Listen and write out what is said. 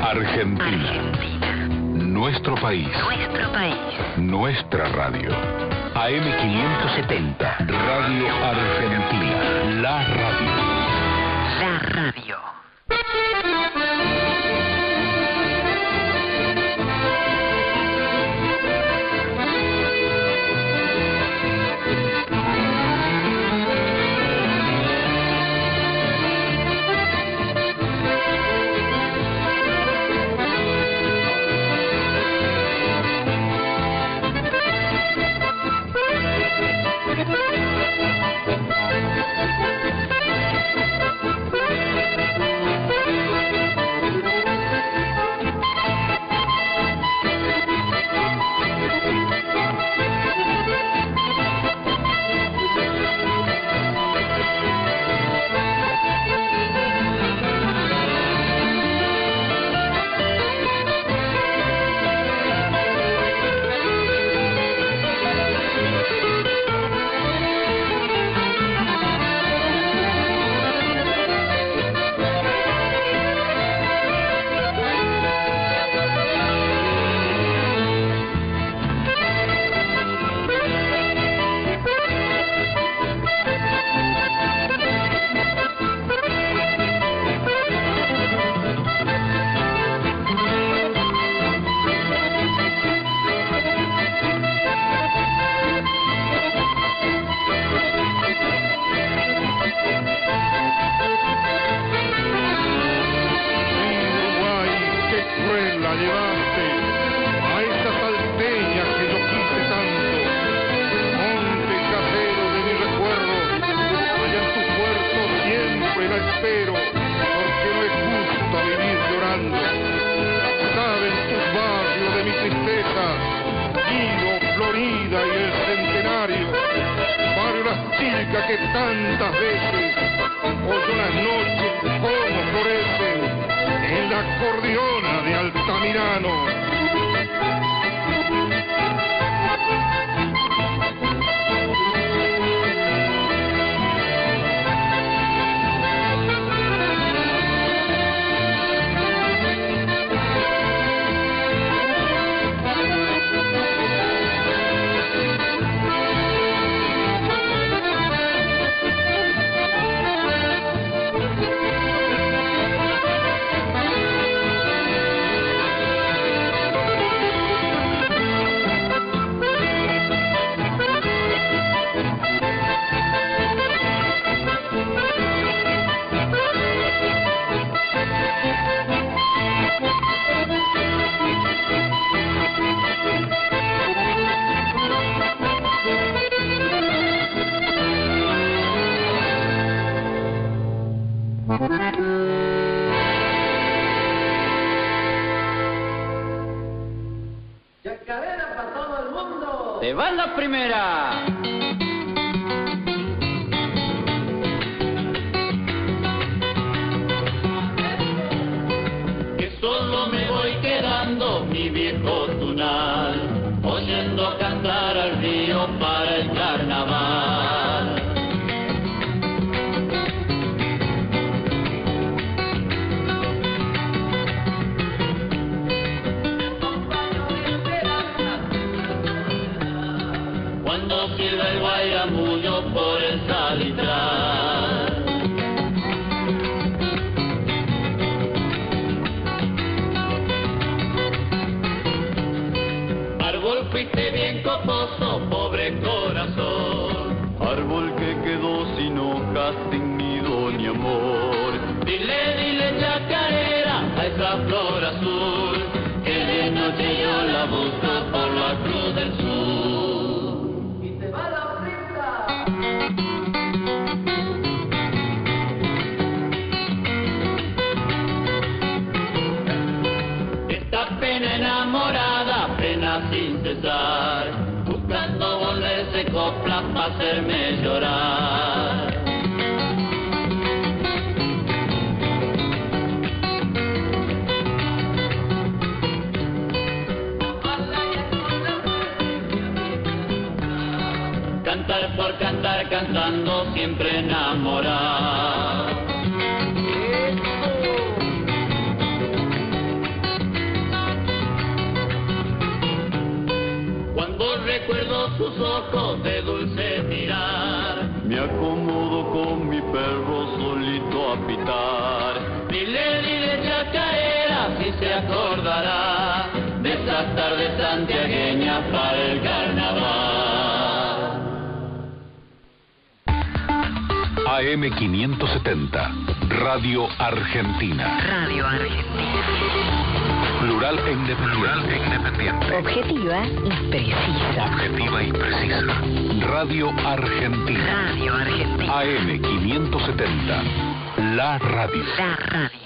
Argentina. Nuestro país. Nuestra radio. AM570. Radio Argentina. La radio. La radio. Que tantas veces oyó las noches como florecen en la acordeona de Altamirano. ¡Chacarera para todo el mundo! ¡Te va la primera! Que solo me voy quedando, mi viejo tunal, oyendo cantar al río para el carnaval. Silba el guairamullo por el salitral. Árbol fuiste bien coposo, pobre corazón. Árbol que quedó sin hojas, sin nido ni amor. Dile chacarera a esa flor azul, que de noche yo la busco por la cruz del sur. Enamorada, pena sin cesar, buscando boles de copla para hacerme llorar. Cantar por cantar, cantando siempre enamorado. con mi perro solito a pitar. Dile chacarera si se acordará de esas tardes santiagueñas para el carnaval. AM 570, Radio Argentina. Radio Argentina. Plural e independiente. Objetiva y precisa. Objetiva y precisa. Radio Argentina. Radio Argentina. AM 570, la radio. La radio.